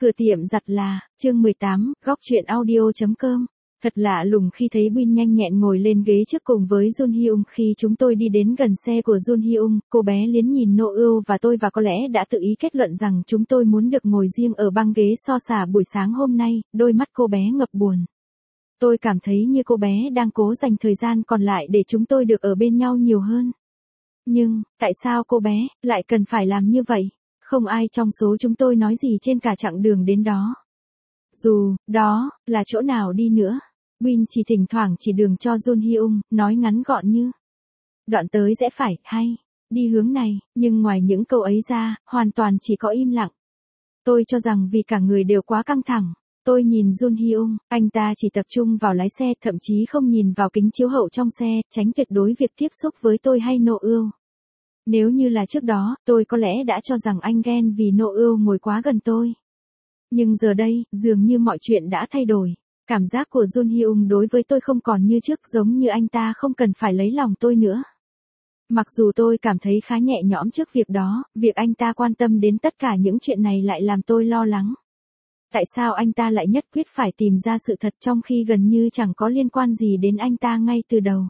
Cửa tiệm giặt là, chương 18, góc chuyện audio.com. Thật lạ lùng khi thấy Win nhanh nhẹn ngồi lên ghế trước cùng với Jun Hyung. Khi chúng tôi đi đến gần xe của Jun Hyung, cô bé liến nhìn Noel và tôi và có lẽ đã tự ý kết luận rằng chúng tôi muốn được ngồi riêng ở băng ghế sofa buổi sáng hôm nay. Đôi mắt cô bé ngập buồn. Tôi cảm thấy như cô bé đang cố dành thời gian còn lại để chúng tôi được ở bên nhau nhiều hơn. Nhưng, tại sao cô bé lại cần phải làm như vậy? Không ai trong số chúng tôi nói gì trên cả chặng đường đến đó. Dù, đó, là chỗ nào đi nữa. Win chỉ thỉnh thoảng chỉ đường cho Jun Hyung, nói ngắn gọn như. Đoạn tới rẽ phải, hay, đi hướng này, nhưng ngoài những câu ấy ra, hoàn toàn chỉ có im lặng. Tôi cho rằng vì cả người đều quá căng thẳng. Tôi nhìn Jun Hyung, anh ta chỉ tập trung vào lái xe, thậm chí không nhìn vào kính chiếu hậu trong xe, tránh tuyệt đối việc tiếp xúc với tôi hay Noel. Nếu như là trước đó, tôi có lẽ đã cho rằng anh ghen vì Noel ngồi quá gần tôi. Nhưng giờ đây, dường như mọi chuyện đã thay đổi. Cảm giác của Jun Hyung đối với tôi không còn như trước, giống như anh ta không cần phải lấy lòng tôi nữa. Mặc dù tôi cảm thấy khá nhẹ nhõm trước việc đó, việc anh ta quan tâm đến tất cả những chuyện này lại làm tôi lo lắng. Tại sao anh ta lại nhất quyết phải tìm ra sự thật trong khi gần như chẳng có liên quan gì đến anh ta ngay từ đầu?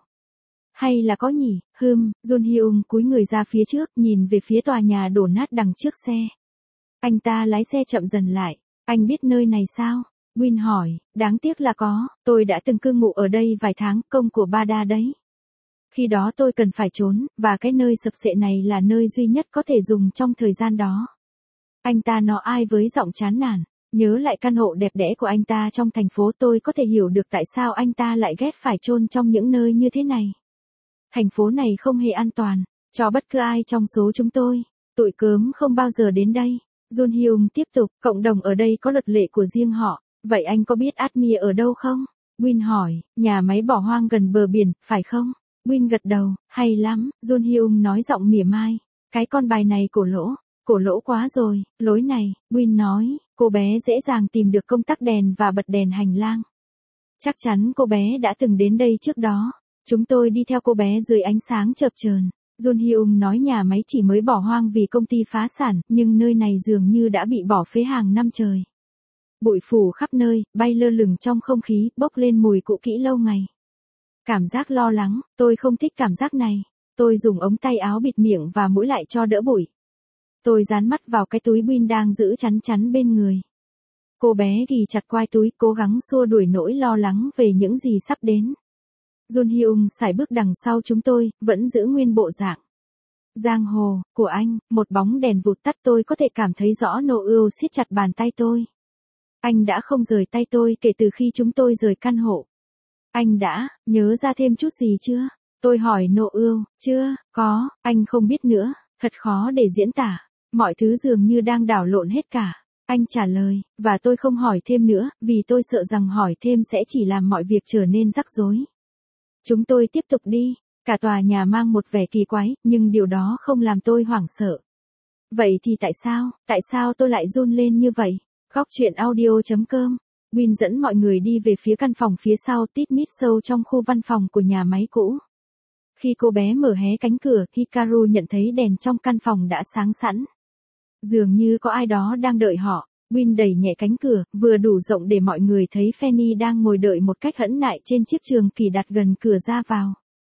Hay là có nhỉ? Jun Hyung cúi người ra phía trước, nhìn về phía tòa nhà đổ nát đằng trước xe. Anh ta lái xe chậm dần lại. Anh biết nơi này sao? Win hỏi. Đáng tiếc là có, tôi đã từng cư ngụ ở đây vài tháng, công của Bada đấy. Khi đó tôi cần phải trốn, và cái nơi sập xệ này là nơi duy nhất có thể dùng trong thời gian đó. Anh ta nói ai với giọng chán nản. Nhớ lại căn hộ đẹp đẽ của anh ta trong thành phố, tôi có thể hiểu được tại sao anh ta lại ghét phải chôn trong những nơi như thế này. Thành phố này không hề an toàn, cho bất cứ ai trong số chúng tôi. Tụi cớm không bao giờ đến đây. Jun Hyung tiếp tục, cộng đồng ở đây có luật lệ của riêng họ. Vậy anh có biết Admir ở đâu không? Win hỏi, nhà máy bỏ hoang gần bờ biển, phải không? Win gật đầu, hay lắm, Jun Hyung nói giọng mỉa mai. Cái con bài này cổ lỗ quá rồi, lối này, Win nói, cô bé dễ dàng tìm được công tắc đèn và bật đèn hành lang. Chắc chắn cô bé đã từng đến đây trước đó. Chúng tôi đi theo cô bé dưới ánh sáng chập chờn. Jun Hyung nói nhà máy chỉ mới bỏ hoang vì công ty phá sản, nhưng nơi này dường như đã bị bỏ phế hàng năm trời. Bụi phủ khắp nơi, bay lơ lửng trong không khí, bốc lên mùi cũ kỹ lâu ngày. Cảm giác lo lắng, tôi không thích cảm giác này. Tôi dùng ống tay áo bịt miệng và mũi lại cho đỡ bụi. Tôi dán mắt vào cái túi Win đang giữ chắn bên người. Cô bé ghì chặt quai túi, cố gắng xua đuổi nỗi lo lắng về những gì sắp đến. Jun Hyung sải bước đằng sau chúng tôi, vẫn giữ nguyên bộ dạng giang hồ của anh. Một bóng đèn vụt tắt, tôi có thể cảm thấy rõ Noel siết chặt bàn tay tôi. Anh đã không rời tay tôi kể từ khi chúng tôi rời căn hộ. Anh đã nhớ ra thêm chút gì chưa? Tôi hỏi Noel. Chưa, có, anh không biết nữa, thật khó để diễn tả. Mọi thứ dường như đang đảo lộn hết cả. Anh trả lời, và tôi không hỏi thêm nữa, vì tôi sợ rằng hỏi thêm sẽ chỉ làm mọi việc trở nên rắc rối. Chúng tôi tiếp tục đi. Cả tòa nhà mang một vẻ kỳ quái, nhưng điều đó không làm tôi hoảng sợ. Vậy thì tại sao tôi lại run lên như vậy? Góc chuyện audio.com. Win dẫn mọi người đi về phía căn phòng phía sau tít mít sâu trong khu văn phòng của nhà máy cũ. Khi cô bé mở hé cánh cửa, Hikaru nhận thấy đèn trong căn phòng đã sáng sẵn. Dường như có ai đó đang đợi họ. Win đẩy nhẹ cánh cửa, vừa đủ rộng để mọi người thấy Fanny đang ngồi đợi một cách hẫn nại trên chiếc trường kỳ đặt gần cửa ra vào.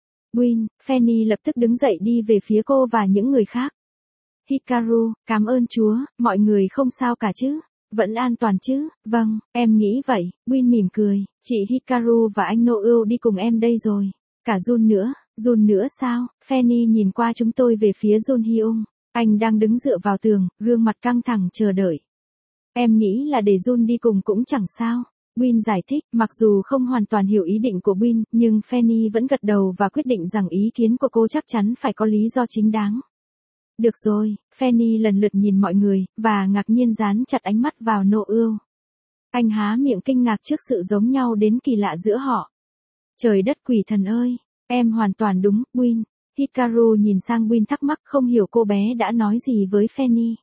Fanny lập tức đứng dậy đi về phía cô và những người khác. Hikaru, cảm ơn Chúa, mọi người không sao cả chứ? Vẫn an toàn chứ? Vâng, em nghĩ vậy. Win mỉm cười, chị Hikaru và anh Noel đi cùng em đây rồi. Cả Jun nữa sao? Fanny nhìn qua chúng tôi về phía Jun Hyung. Anh đang đứng dựa vào tường, gương mặt căng thẳng chờ đợi. Em nghĩ là để Jun đi cùng cũng chẳng sao. Win giải thích, mặc dù không hoàn toàn hiểu ý định của Win, nhưng Fanny vẫn gật đầu và quyết định rằng ý kiến của cô chắc chắn phải có lý do chính đáng. Được rồi, Fanny lần lượt nhìn mọi người, và ngạc nhiên dán chặt ánh mắt vào Noel. Anh há miệng kinh ngạc trước sự giống nhau đến kỳ lạ giữa họ. Trời đất quỷ thần ơi, em hoàn toàn đúng, Win. Hikaru nhìn sang Win thắc mắc không hiểu cô bé đã nói gì với Fanny.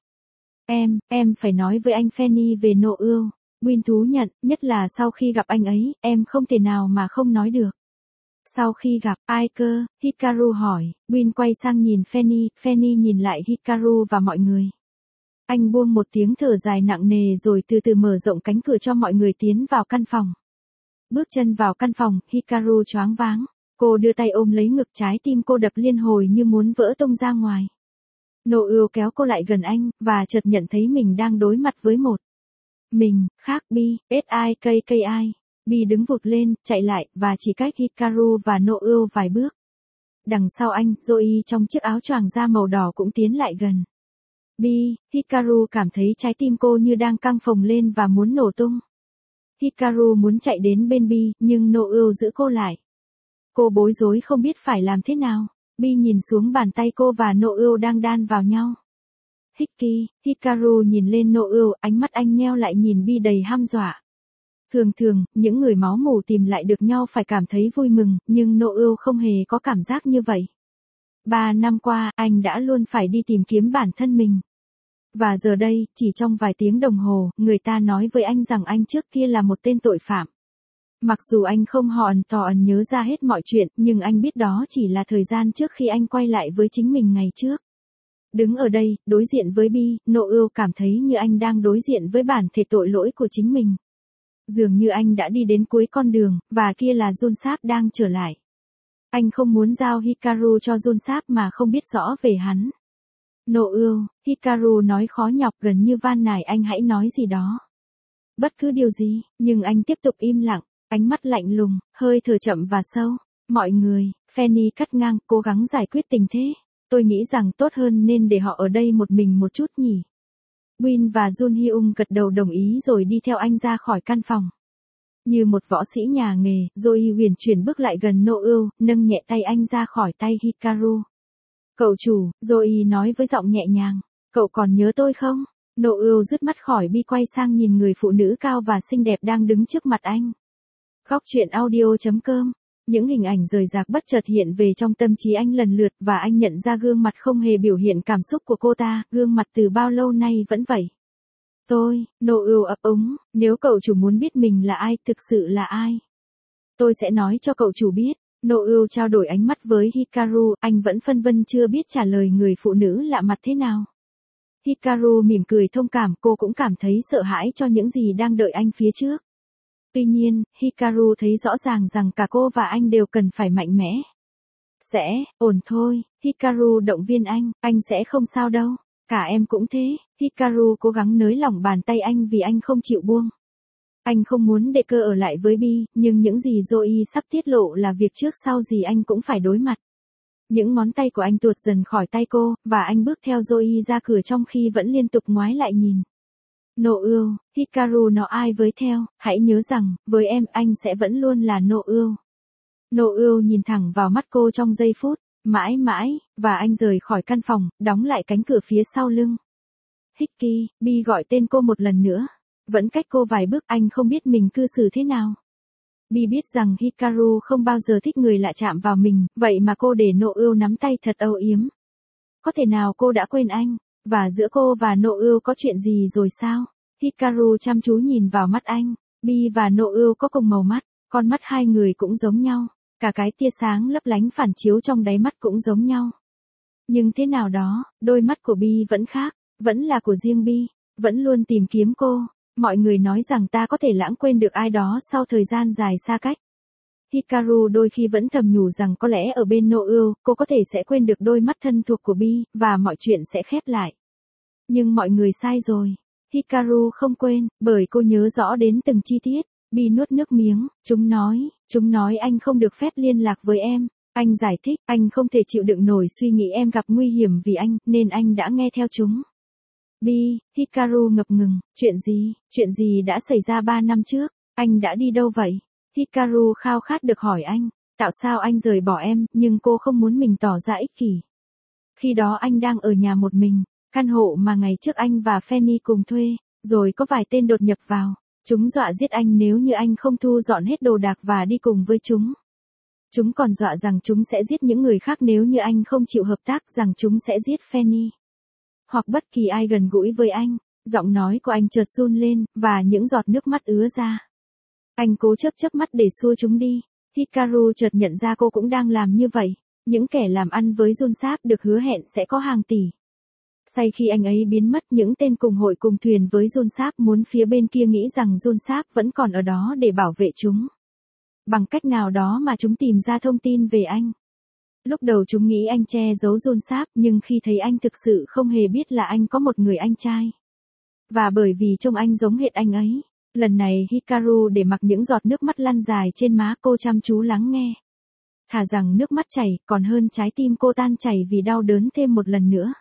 Em phải nói với anh Fanny về Noel. Win thú nhận, nhất là sau khi gặp anh ấy, em không thể nào mà không nói được. Sau khi gặp, ai cơ? Hikaru hỏi. Win quay sang nhìn Fanny nhìn lại Hikaru và mọi người. Anh buông một tiếng thở dài nặng nề rồi từ từ mở rộng cánh cửa cho mọi người tiến vào căn phòng. Bước chân vào căn phòng, Hikaru choáng váng. Cô đưa tay ôm lấy ngực, trái tim cô đập liên hồi như muốn vỡ tung ra ngoài. Noel kéo cô lại gần anh, và chợt nhận thấy mình đang đối mặt với một mình, khác Bi, S.I.K.K.I. Bi đứng vụt lên, chạy lại, và chỉ cách Hikaru và Noel vài bước. Đằng sau anh, Zoe trong chiếc áo choàng da màu đỏ cũng tiến lại gần. Bi, Hikaru cảm thấy trái tim cô như đang căng phồng lên và muốn nổ tung. Hikaru muốn chạy đến bên Bi, nhưng Noel giữ cô lại. Cô bối rối không biết phải làm thế nào. Bi nhìn xuống bàn tay cô và Noel đang đan vào nhau. Hikaru nhìn lên Noel, ánh mắt anh nheo lại nhìn Bi đầy hăm dọa. Thường thường, những người máu mủ tìm lại được nhau phải cảm thấy vui mừng, nhưng Noel không hề có cảm giác như vậy. 3 năm qua, anh đã luôn phải đi tìm kiếm bản thân mình. Và giờ đây, chỉ trong vài tiếng đồng hồ, người ta nói với anh rằng anh trước kia là một tên tội phạm. Mặc dù anh không hòn tò ẩn nhớ ra hết mọi chuyện, nhưng anh biết đó chỉ là thời gian trước khi anh quay lại với chính mình ngày trước. Đứng ở đây, đối diện với Bi, Noel cảm thấy như anh đang đối diện với bản thể tội lỗi của chính mình. Dường như anh đã đi đến cuối con đường, và kia là Junsap đang trở lại. Anh không muốn giao Hikaru cho Junsap mà không biết rõ về hắn. Noel, Hikaru nói khó nhọc gần như van nài anh hãy nói gì đó. Bất cứ điều gì, nhưng anh tiếp tục im lặng, ánh mắt lạnh lùng, hơi thở chậm và sâu. Mọi người, Fanny cắt ngang, cố gắng giải quyết tình thế. Tôi nghĩ rằng tốt hơn nên để họ ở đây một mình một chút nhỉ. Win và Jun Hyung gật đầu đồng ý rồi đi theo anh ra khỏi căn phòng. Như một võ sĩ nhà nghề, Zoe huyền chuyển bước lại gần Noel, nâng nhẹ tay anh ra khỏi tay Hikaru. Cậu chủ, Zoe nói với giọng nhẹ nhàng. Cậu còn nhớ tôi không? Noel dứt mắt khỏi Bi quay sang nhìn người phụ nữ cao và xinh đẹp đang đứng trước mặt anh. Góc truyện audio.com. Những hình ảnh rời rạc bất chợt hiện về trong tâm trí anh lần lượt và anh nhận ra gương mặt không hề biểu hiện cảm xúc của cô ta, gương mặt từ bao lâu nay vẫn vậy. Noel ấp úng, nếu cậu chủ muốn biết mình là ai, thực sự là ai. Tôi sẽ nói cho cậu chủ biết. Noel trao đổi ánh mắt với Hikaru, anh vẫn phân vân chưa biết trả lời người phụ nữ lạ mặt thế nào. Hikaru mỉm cười thông cảm, cô cũng cảm thấy sợ hãi cho những gì đang đợi anh phía trước. Tuy nhiên, Hikaru thấy rõ ràng rằng cả cô và anh đều cần phải mạnh mẽ. Sẽ, ổn thôi, Hikaru động viên anh sẽ không sao đâu, cả em cũng thế. Hikaru cố gắng nới lỏng bàn tay anh vì anh không chịu buông. Anh không muốn để cơ ở lại với Bi, nhưng những gì Zoe sắp tiết lộ là việc trước sau gì anh cũng phải đối mặt. Những ngón tay của anh tuột dần khỏi tay cô, và anh bước theo Zoe ra cửa trong khi vẫn liên tục ngoái lại nhìn. Noel, Hikaru nó ai với theo, hãy nhớ rằng, với em anh sẽ vẫn luôn là Noel. Noel nhìn thẳng vào mắt cô trong giây phút, mãi mãi, và anh rời khỏi căn phòng, đóng lại cánh cửa phía sau lưng. Bi gọi tên cô một lần nữa. Vẫn cách cô vài bước, anh không biết mình cư xử thế nào. Bi biết rằng Hikaru không bao giờ thích người lạ chạm vào mình, vậy mà cô để Noel nắm tay thật âu yếm. Có thể nào cô đã quên anh, và giữa cô và Noel có chuyện gì rồi sao? Hikaru chăm chú nhìn vào mắt anh. Bi và Noel có cùng màu mắt, con mắt hai người cũng giống nhau, cả cái tia sáng lấp lánh phản chiếu trong đáy mắt cũng giống nhau. Nhưng thế nào đó, đôi mắt của Bi vẫn khác, vẫn là của riêng Bi, vẫn luôn tìm kiếm cô. Mọi người nói rằng ta có thể lãng quên được ai đó sau thời gian dài xa cách. Hikaru đôi khi vẫn thầm nhủ rằng có lẽ ở bên Noel, cô có thể sẽ quên được đôi mắt thân thuộc của Bi, và mọi chuyện sẽ khép lại. Nhưng mọi người sai rồi. Hikaru không quên, bởi cô nhớ rõ đến từng chi tiết. Bi nuốt nước miếng, chúng nói anh không được phép liên lạc với em. Anh giải thích, anh không thể chịu đựng nổi suy nghĩ em gặp nguy hiểm vì anh, nên anh đã nghe theo chúng. Bi, Hikaru ngập ngừng, chuyện gì đã xảy ra 3 năm trước, anh đã đi đâu vậy? Hikaru khao khát được hỏi anh, tại sao anh rời bỏ em, nhưng cô không muốn mình tỏ ra ích kỷ. Khi đó anh đang ở nhà một mình, căn hộ mà ngày trước anh và Fanny cùng thuê, rồi có vài tên đột nhập vào. Chúng dọa giết anh nếu như anh không thu dọn hết đồ đạc và đi cùng với chúng. Chúng còn dọa rằng chúng sẽ giết những người khác nếu như anh không chịu hợp tác, rằng chúng sẽ giết Fanny. Hoặc bất kỳ ai gần gũi với anh. Giọng nói của anh chợt run lên, và những giọt nước mắt ứa ra. Anh cố chớp mắt để xua chúng đi. Hikaru chợt nhận ra cô cũng đang làm như vậy. Những kẻ làm ăn với Junsap được hứa hẹn sẽ có hàng tỷ. Say khi anh ấy biến mất, những tên cùng hội cùng thuyền với Jun Sáp muốn phía bên kia nghĩ rằng Jun Sáp vẫn còn ở đó để bảo vệ chúng. Bằng cách nào đó mà chúng tìm ra thông tin về anh. Lúc đầu chúng nghĩ anh che giấu Jun Sáp, nhưng khi thấy anh thực sự không hề biết là anh có một người anh trai. Và bởi vì trông anh giống hệt anh ấy, lần này Hikaru để mặc những giọt nước mắt lăn dài trên má cô, chăm chú lắng nghe. Thà rằng nước mắt chảy, còn hơn trái tim cô tan chảy vì đau đớn thêm một lần nữa.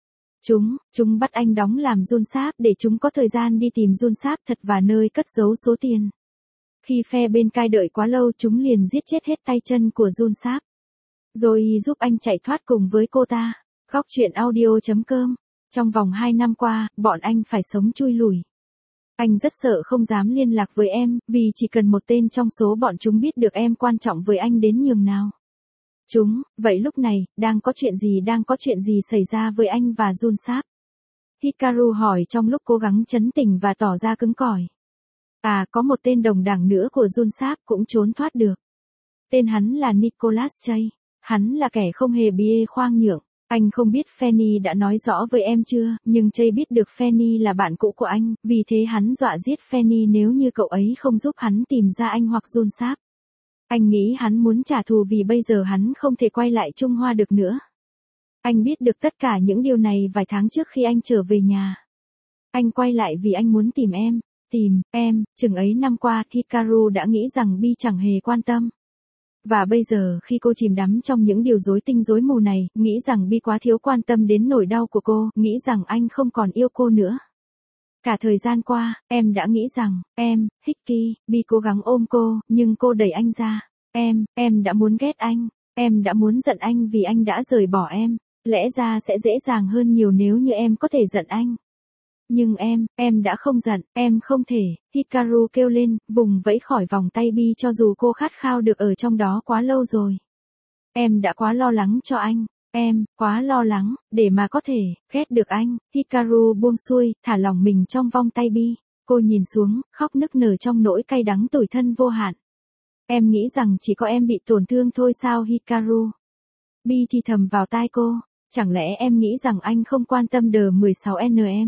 Chúng bắt anh đóng làm Jun Sáp để chúng có thời gian đi tìm Jun Sáp thật và nơi cất giấu số tiền. Khi phe bên cai đợi quá lâu, chúng liền giết chết hết tay chân của Jun Sáp. Rồi giúp anh chạy thoát cùng với cô ta. Góc truyện audio.com. Trong vòng 2 năm qua, bọn anh phải sống chui lủi. Anh rất sợ không dám liên lạc với em, vì chỉ cần một tên trong số bọn chúng biết được em quan trọng với anh đến nhường nào. Vậy lúc này, đang có chuyện gì xảy ra với anh và Jun Sáp? Hikaru hỏi trong lúc cố gắng trấn tĩnh và tỏ ra cứng cỏi. Có một tên đồng đảng nữa của Jun Sáp cũng trốn thoát được. Tên hắn là Nicholas Chey. Hắn là kẻ không hề bê khoang nhượng. Anh không biết Fanny đã nói rõ với em chưa, nhưng Chey biết được Fanny là bạn cũ của anh, vì thế hắn dọa giết Fanny nếu như cậu ấy không giúp hắn tìm ra anh hoặc Jun Sáp. Anh nghĩ hắn muốn trả thù vì bây giờ hắn không thể quay lại Trung Hoa được nữa. Anh biết được tất cả những điều này vài tháng trước khi anh trở về nhà. Anh quay lại vì anh muốn tìm em, chừng ấy năm qua Hikaru đã nghĩ rằng Bi chẳng hề quan tâm. Và bây giờ khi cô chìm đắm trong những điều rối tinh rối mù này, nghĩ rằng Bi quá thiếu quan tâm đến nỗi đau của cô, nghĩ rằng anh không còn yêu cô nữa. Cả thời gian qua, em đã nghĩ rằng, Hickey, Bi cố gắng ôm cô, nhưng cô đẩy anh ra. Em đã muốn ghét anh, em đã muốn giận anh vì anh đã rời bỏ em. Lẽ ra sẽ dễ dàng hơn nhiều nếu như em có thể giận anh. Nhưng em đã không giận, em không thể, Hikaru kêu lên, vùng vẫy khỏi vòng tay Bi cho dù cô khát khao được ở trong đó quá lâu rồi. Em đã quá lo lắng cho anh, em, quá lo lắng, để mà có thể, ghét được anh. Hikaru buông xuôi, thả lỏng mình trong vòng tay Bi. Cô nhìn xuống, khóc nức nở trong nỗi cay đắng tủi thân vô hạn. Em nghĩ rằng chỉ có em bị tổn thương thôi sao Hikaru? Bi thì thầm vào tai cô, chẳng lẽ em nghĩ rằng anh không quan tâm đờ 16N em?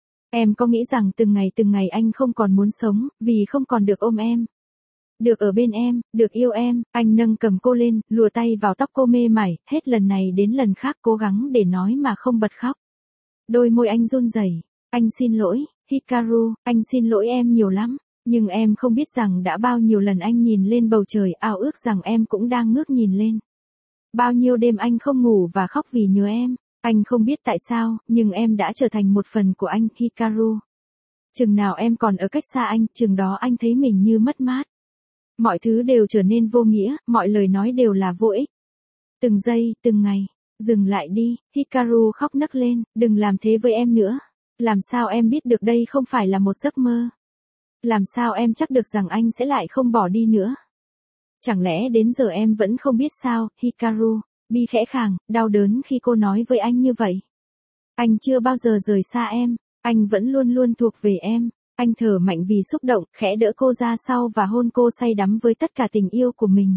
Em có nghĩ rằng từng ngày anh không còn muốn sống, vì không còn được ôm em? Được ở bên em, được yêu em, anh nâng cầm cô lên, lùa tay vào tóc cô mê mải, hết lần này đến lần khác cố gắng để nói mà không bật khóc. Đôi môi anh run rẩy. Anh xin lỗi, Hikaru, anh xin lỗi em nhiều lắm, nhưng em không biết rằng đã bao nhiêu lần anh nhìn lên bầu trời ao ước rằng em cũng đang ngước nhìn lên. Bao nhiêu đêm anh không ngủ và khóc vì nhớ em. Anh không biết tại sao, nhưng em đã trở thành một phần của anh, Hikaru. Chừng nào em còn ở cách xa anh, chừng đó anh thấy mình như mất mát. Mọi thứ đều trở nên vô nghĩa, mọi lời nói đều là vô ích. Từng giây, từng ngày. Dừng lại đi, Hikaru khóc nấc lên, đừng làm thế với em nữa. Làm sao em biết được đây không phải là một giấc mơ? Làm sao em chắc được rằng anh sẽ lại không bỏ đi nữa? Chẳng lẽ đến giờ em vẫn không biết sao, Hikaru? Bi khẽ khàng, đau đớn khi cô nói với anh như vậy. Anh chưa bao giờ rời xa em, anh vẫn luôn luôn thuộc về em. Anh thở mạnh vì xúc động, khẽ đỡ cô ra sau và hôn cô say đắm với tất cả tình yêu của mình.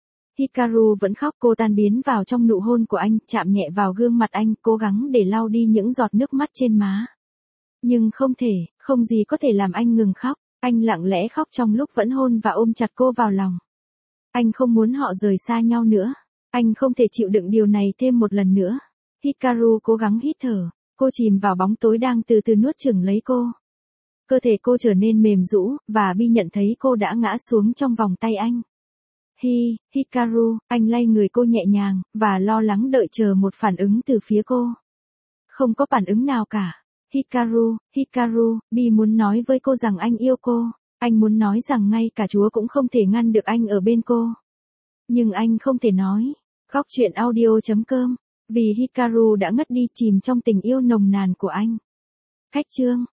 Hikaru vẫn khóc, cô tan biến vào trong nụ hôn của anh, chạm nhẹ vào gương mặt anh, cố gắng để lau đi những giọt nước mắt trên má. Nhưng không gì có thể làm anh ngừng khóc. Anh lặng lẽ khóc trong lúc vẫn hôn và ôm chặt cô vào lòng. Anh không muốn họ rời xa nhau nữa. Anh không thể chịu đựng điều này thêm một lần nữa. Hikaru cố gắng hít thở. Cô chìm vào bóng tối đang từ từ nuốt chửng lấy cô. Cơ thể cô trở nên mềm rũ, và Bi nhận thấy cô đã ngã xuống trong vòng tay anh. Hikaru, anh lay người cô nhẹ nhàng, và lo lắng đợi chờ một phản ứng từ phía cô. Không có phản ứng nào cả. Hikaru, Bi muốn nói với cô rằng anh yêu cô. Anh muốn nói rằng ngay cả Chúa cũng không thể ngăn được anh ở bên cô. Nhưng anh không thể nói. Góc truyện audio.com. Vì Hikaru đã ngất đi chìm trong tình yêu nồng nàn của anh. Khách chương.